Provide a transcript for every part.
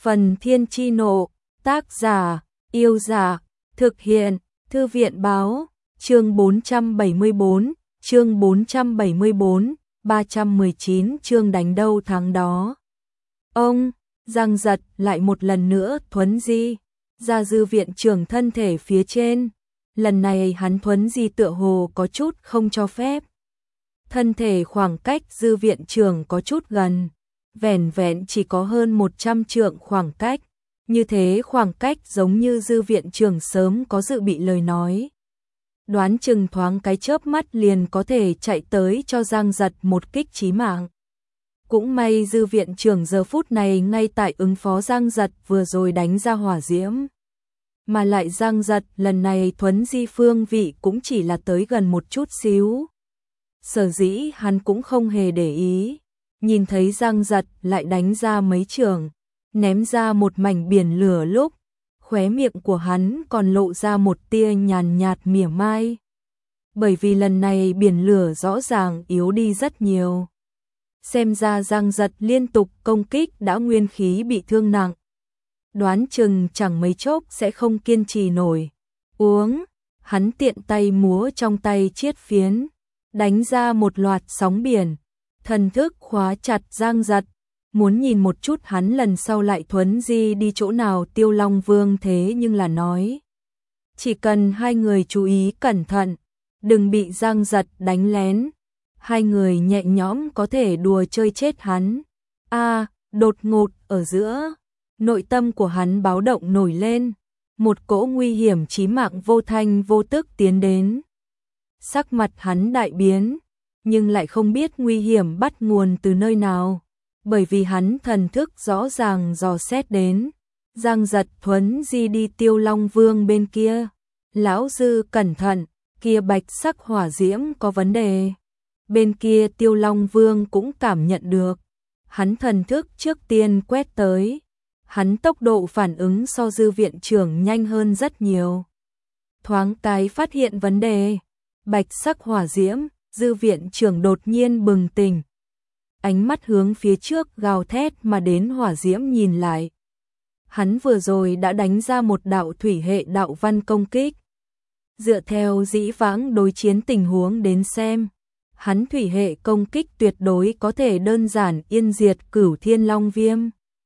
Phần Thiên Chi Nộ, tác giả, Yêu Giả, thực hiện, Thư viện Báo, chương 474, chương 474, 319 chương đánh đâu thắng đó. Ông, Giang Giật lại một lần nữa thuấn di, ra dư viện trưởng thân thể phía trên. Lần này hắn thuấn di tựa hồ có chút không cho phép. Thân thể khoảng cách dư viện trưởng có chút gần, vẻn vẹn chỉ có hơn 100 trượng khoảng cách. Như thế khoảng cách giống như dư viện trưởng sớm có dự bị lời nói. Đoán chừng thoáng cái chớp mắt liền có thể chạy tới cho Giang Giật một kích chí mạng. Cũng may dư viện trưởng giờ phút này ngay tại ứng phó Giang Giật vừa rồi đánh ra hỏa diễm. Mà lại Giang Giật lần này thuấn di phương vị cũng chỉ là tới gần một chút xíu. Sở dĩ hắn cũng không hề để ý. Nhìn thấy Giang Giật lại đánh ra mấy trường, ném ra một mảnh biển lửa lúc, khóe miệng của hắn còn lộ ra một tia nhàn nhạt mỉa mai. Bởi vì lần này biển lửa rõ ràng yếu đi rất nhiều. Xem ra Giang Giật liên tục công kích đã nguyên khí bị thương nặng. Đoán chừng chẳng mấy chốc sẽ không kiên trì nổi. Uống, hắn tiện tay múa trong tay chiết phiến, đánh ra một loạt sóng biển. Thần thức khóa chặt Giang Giật, muốn nhìn một chút hắn lần sau lại thuấn di đi chỗ nào Tiêu Long Vương thế nhưng là nói. Chỉ cần hai người chú ý cẩn thận, đừng bị Giang Giật đánh lén. Hai người nhẹ nhõm có thể đùa chơi chết hắn. Đột ngột ở giữa, nội tâm của hắn báo động nổi lên. Một cỗ nguy hiểm chí mạng vô thanh vô tức tiến đến. Sắc mặt hắn đại biến, nhưng lại không biết nguy hiểm bắt nguồn từ nơi nào. Bởi vì hắn thần thức rõ ràng dò xét đến. Giang Giật thuấn di đi Tiêu Long Vương bên kia. Lão Dư cẩn thận, kia bạch sắc hỏa diễm có vấn đề. Bên kia Tiêu Long Vương cũng cảm nhận được. Hắn thần thức trước tiên quét tới. Hắn tốc độ phản ứng so dư viện trưởng nhanh hơn rất nhiều. Thoáng cái phát hiện vấn đề. Bạch sắc hỏa diễm, dư viện trưởng đột nhiên bừng tỉnh. Ánh mắt hướng phía trước gào thét mà đến hỏa diễm nhìn lại. Hắn vừa rồi đã đánh ra một đạo thủy hệ đạo văn công kích. Dựa theo dĩ vãng đối chiến tình huống đến xem, hắn thủy hệ công kích tuyệt đối có thể đơn giản yên diệt Cửu Thiên Long Viêm.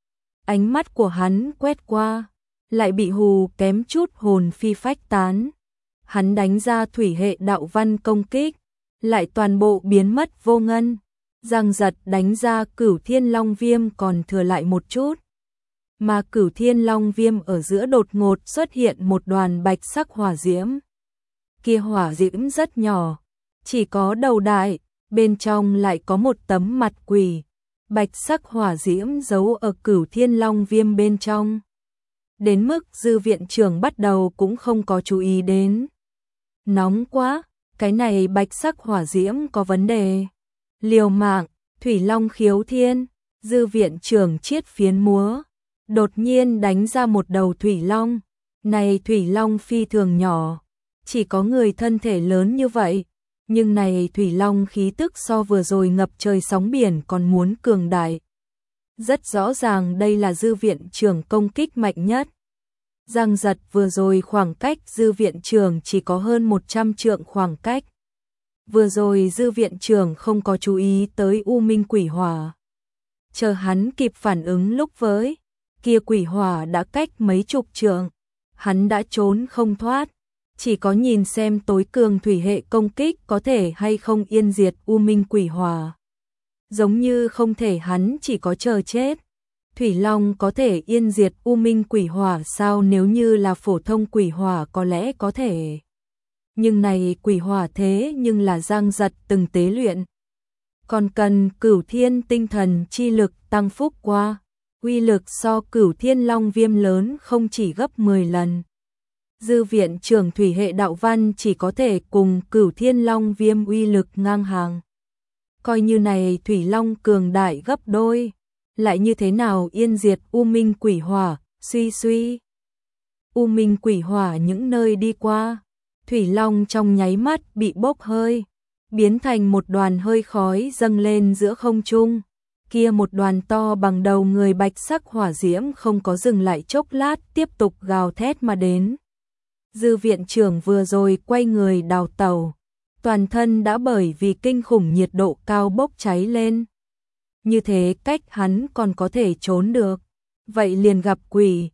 Ánh mắt của hắn quét qua, lại bị hù kém chút hồn phi phách tán. Hắn đánh ra thủy hệ đạo văn công kích, lại toàn bộ biến mất vô ngân. Giang Giật đánh ra Cửu Thiên Long Viêm còn thừa lại một chút. Mà Cửu Thiên Long Viêm ở giữa đột ngột xuất hiện một đoàn bạch sắc hỏa diễm. Kia hỏa diễm rất nhỏ, chỉ có đầu đại, bên trong lại có một tấm mặt quỷ. Bạch sắc hỏa diễm giấu ở Cửu Thiên Long Viêm bên trong. Đến mức dư viện trưởng bắt đầu cũng không có chú ý đến. Nóng quá, cái này bạch sắc hỏa diễm có vấn đề. Liều mạng, Thủy Long Khiếu Thiên, dư viện trưởng chiết phiến múa. Đột nhiên đánh ra một đầu Thủy Long. Này Thủy Long phi thường nhỏ, chỉ có người thân thể lớn như vậy. Nhưng này Thủy Long khí tức so vừa rồi ngập trời sóng biển còn muốn cường đại. Rất rõ ràng đây là dư viện trưởng công kích mạnh nhất. Giang Giật vừa rồi khoảng cách dư viện trưởng chỉ có hơn 100 trượng khoảng cách. Vừa rồi dư viện trưởng không có chú ý tới U Minh quỷ hỏa. Chờ hắn kịp phản ứng lúc với, kia quỷ hỏa đã cách mấy chục trượng. Hắn đã trốn không thoát. Chỉ có nhìn xem tối cường thủy hệ công kích có thể hay không yên diệt U Minh quỷ hỏa. Giống như không thể hắn chỉ có chờ chết. Thủy Long có thể yên diệt U Minh quỷ hỏa sao? Nếu như là phổ thông quỷ hỏa có lẽ có thể. Nhưng này quỷ hỏa thế nhưng là Giang Giật từng tế luyện. Còn cần Cửu Thiên tinh thần chi lực tăng phúc qua. Uy lực so Cửu Thiên Long Viêm lớn không chỉ gấp 10 lần. Dư viện trưởng thủy hệ đạo văn chỉ có thể cùng Cửu Thiên Long Viêm uy lực ngang hàng. Coi như này Thủy Long cường đại gấp đôi, lại như thế nào yên diệt U Minh quỷ hỏa? Suy. U Minh quỷ hỏa những nơi đi qua, Thủy Long trong nháy mắt bị bốc hơi, biến thành một đoàn hơi khói dâng lên giữa không trung. kia một đoàn to bằng đầu người bạch sắc hỏa diễm không có dừng lại chốc lát tiếp tục gào thét mà đến. Dư viện trưởng vừa rồi quay người đào tẩu, toàn thân đã bởi vì kinh khủng nhiệt độ cao bốc cháy lên. Như thế cách hắn còn có thể trốn được, vậy liền gặp quỷ.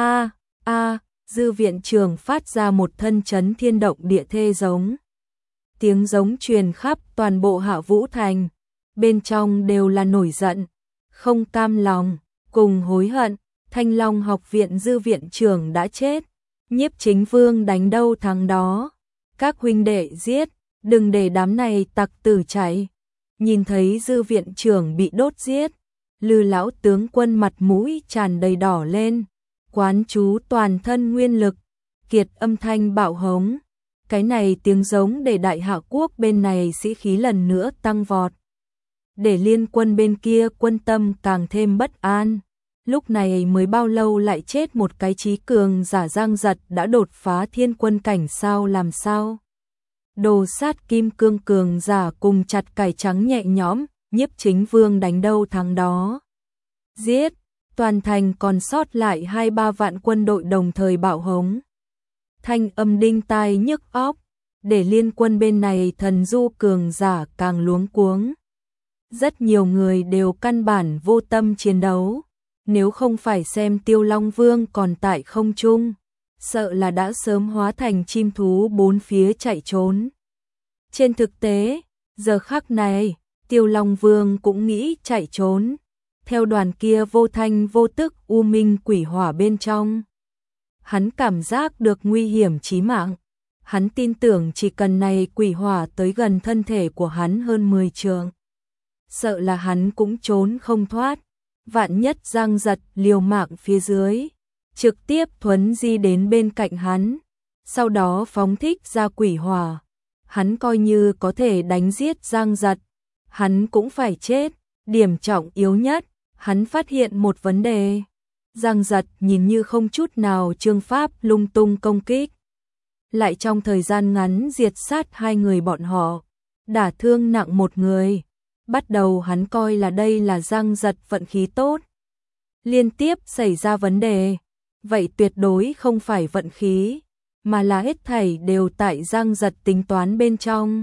Dư viện trưởng phát ra một thân chấn thiên động địa thê giống. Tiếng giống truyền khắp toàn bộ Hạ Vũ Thành, bên trong đều là nổi giận, không cam lòng, cùng hối hận. Thanh Long học viện dư viện trưởng đã chết, Nhiếp Chính Vương đánh đâu thắng đó, các huynh đệ giết, đừng để đám này tặc tử chạy. Nhìn thấy dư viện trưởng bị đốt giết, Lư lão tướng quân mặt mũi tràn đầy đỏ lên, quán chú toàn thân nguyên lực, kiệt âm thanh bạo hống. Cái này tiếng giống để Đại Hạ quốc bên này sĩ khí lần nữa tăng vọt, để liên quân bên kia quân tâm càng thêm bất an. Lúc này mới bao lâu lại chết một cái trí cường giả Giang Giật đã đột phá thiên quân cảnh sao làm sao? Đồ sát kim cương cường giả cùng chặt cải trắng nhẹ nhõm, Nhiếp Chính Vương đánh đâu thắng đó. Giết, toàn thành còn sót lại 2-3 vạn quân đội đồng thời bạo hống. Thanh âm đinh tai nhức óc, để liên quân bên này thần du cường giả càng luống cuống. Rất nhiều người đều căn bản vô tâm chiến đấu, nếu không phải xem Tiêu Long Vương còn tại không trung, sợ là đã sớm hóa thành chim thú bốn phía chạy trốn. Trên thực tế, giờ khắc này, Tiêu Long Vương cũng nghĩ chạy trốn, theo đoàn kia vô thanh vô tức u minh quỷ hỏa bên trong. Hắn cảm giác được nguy hiểm chí mạng, hắn tin tưởng chỉ cần này quỷ hỏa tới gần thân thể của hắn hơn 10 trượng, sợ là hắn cũng trốn không thoát. Vạn nhất Giang Giật liều mạng phía dưới, trực tiếp thuấn di đến bên cạnh hắn, sau đó phóng thích ra quỷ hỏa, hắn coi như có thể đánh giết Giang Giật, hắn cũng phải chết. Điểm trọng yếu nhất, hắn phát hiện một vấn đề. Giang Giật nhìn như không chút nào chương pháp lung tung công kích, lại trong thời gian ngắn diệt sát 2 người bọn họ, đả thương nặng 1 người. Bắt đầu hắn coi là đây là Giang Giật vận khí tốt, liên tiếp xảy ra vấn đề, vậy tuyệt đối không phải vận khí, mà là hết thảy đều tại Giang Giật tính toán bên trong.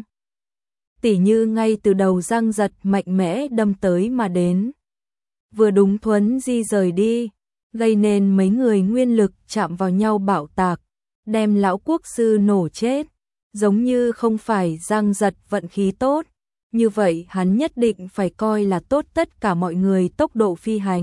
Tỉ như ngay từ đầu Giang Giật mạnh mẽ đâm tới mà đến, vừa đúng thuấn di rời đi, gây nên mấy người nguyên lực chạm vào nhau bạo tạc, đem lão quốc sư nổ chết. Giống như không phải Giang Giật vận khí tốt, như vậy hắn nhất định phải coi là tốt tất cả mọi người tốc độ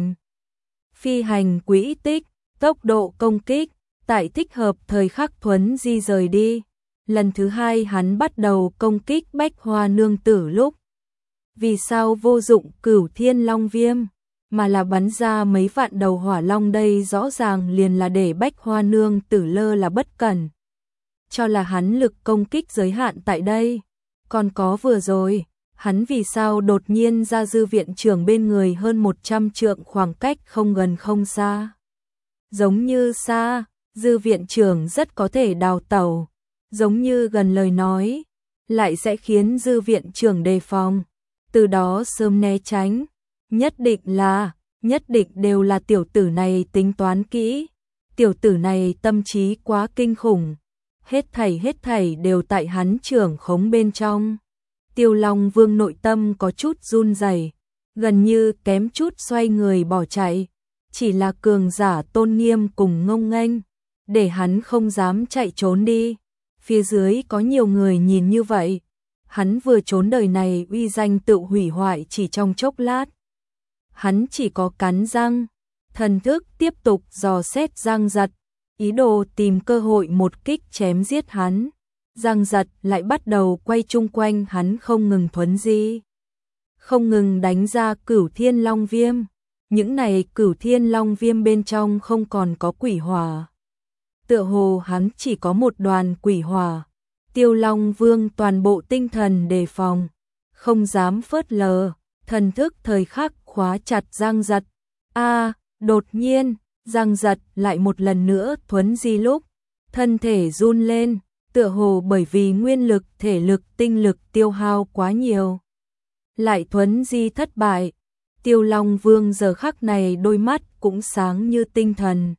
phi hành quỹ tích, tốc độ công kích, tại thích hợp thời khắc thuấn di rời đi. Lần thứ 2 hắn bắt đầu công kích Bách Hoa Nương Tử lúc, vì sao vô dụng Cửu Thiên Long Viêm, mà là bắn ra mấy vạn đầu hỏa long, đây rõ ràng liền là để Bách Hoa Nương Tử lơ là bất cẩn, cho là hắn lực công kích giới hạn tại đây. Còn có vừa rồi, hắn vì sao đột nhiên ra dư viện trưởng bên người hơn 100 trượng khoảng cách không gần không xa. Giống như xa, dư viện trưởng rất có thể đào tẩu, giống như gần lời nói, lại sẽ khiến dư viện trưởng đề phòng, từ đó sớm né tránh. Nhất định đều là tiểu tử này tính toán kỹ, tiểu tử này tâm trí quá kinh khủng, hết thảy đều tại hắn trưởng khống bên trong. Tiêu Long Vương nội tâm có chút run rẩy, gần như kém chút xoay người bỏ chạy, chỉ là cường giả tôn nghiêm cùng ngông nghênh, để hắn không dám chạy trốn đi. Phía dưới có nhiều người nhìn như vậy, hắn vừa trốn đời này uy danh tự hủy hoại chỉ trong chốc lát. Hắn chỉ có cắn răng, thần thức tiếp tục dò xét Giang Giật, ý đồ tìm cơ hội một kích chém giết hắn. Giang Giật lại bắt đầu quay chung quanh hắn không ngừng thuấn di, không ngừng đánh ra Cửu Thiên Long Viêm. Những này Cửu Thiên Long Viêm bên trong không còn có quỷ hỏa, tựa hồ hắn chỉ có một đoàn quỷ hỏa. Tiêu Long Vương toàn bộ tinh thần đề phòng, không dám phớt lờ, thần thức thời khắc khóa chặt Giang Giật. Đột nhiên, Giang Giật lại một lần nữa thuấn di lúc, thân thể run lên, tựa hồ bởi vì nguyên lực, thể lực, tinh lực tiêu hao quá nhiều. Lại thuấn di thất bại, Tiêu Long Vương giờ khắc này đôi mắt cũng sáng như tinh thần.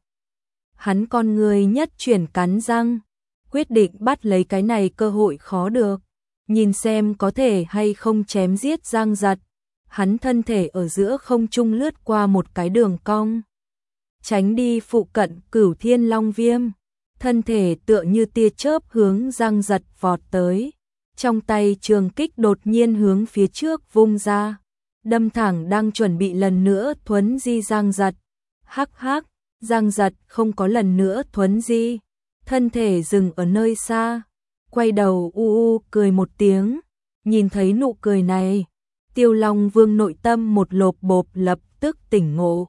Hắn con người nhất chuyển cắn răng, quyết định bắt lấy cái này cơ hội khó được, nhìn xem có thể hay không chém giết Giang Giật. Hắn thân thể ở giữa không trung lướt qua một cái đường cong, tránh đi phụ cận Cửu Thiên Long Viêm, thân thể tựa như tia chớp hướng Giang Giật vọt tới, trong tay trường kích đột nhiên hướng phía trước vung ra, đâm thẳng đang chuẩn bị lần nữa thuấn di Giang Giật. Hắc hắc, Giang Giật không có lần nữa thuấn di, thân thể dừng ở nơi xa, quay đầu cười một tiếng, nhìn thấy nụ cười này, Tiêu Long Vương nội tâm một lộp bộp lập tức tỉnh ngộ.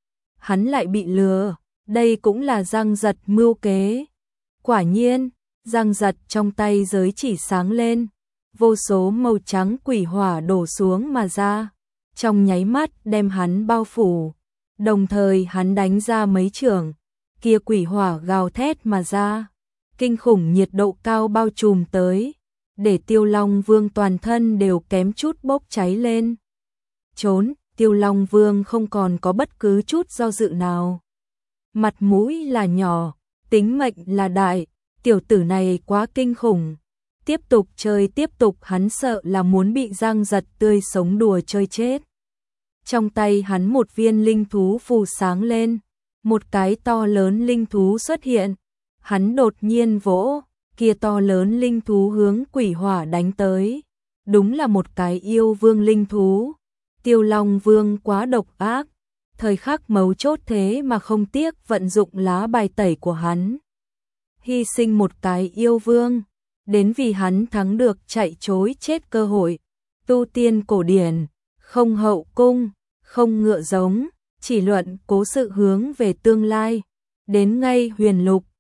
Hắn lại bị lừa, đây cũng là Giang Giật mưu kế. Quả nhiên, Giang Giật trong tay giới chỉ sáng lên, vô số màu trắng quỷ hỏa đổ xuống mà ra, trong nháy mắt đem hắn bao phủ, đồng thời hắn đánh ra mấy chưởng, kia quỷ hỏa gào thét mà ra, kinh khủng nhiệt độ cao bao trùm tới, để Tiêu Long Vương toàn thân đều kém chút bốc cháy lên. Trốn, Tiêu Long Vương không còn có bất cứ chút do dự nào. Mặt mũi là nhỏ, tính mệnh là đại, tiểu tử này quá kinh khủng. Tiếp tục chơi tiếp tục, hắn sợ là muốn bị Giang Giật tươi sống đùa chơi chết. Trong tay hắn một viên linh thú phù sáng lên, một cái to lớn linh thú xuất hiện. Hắn đột nhiên vỗ, kia to lớn linh thú hướng quỷ hỏa đánh tới. Đúng là một cái yêu vương linh thú. Tiêu Long Vương quá độc ác, thời khắc mấu chốt thế mà không tiếc vận dụng lá bài tẩy của hắn. Hy sinh một cái yêu vương, đến vì hắn thắng được chạy trối chết cơ hội. Tu tiên cổ điển, không hậu cung, không ngựa giống, chỉ luận cố sự hướng về tương lai. Đến ngay huyền lục,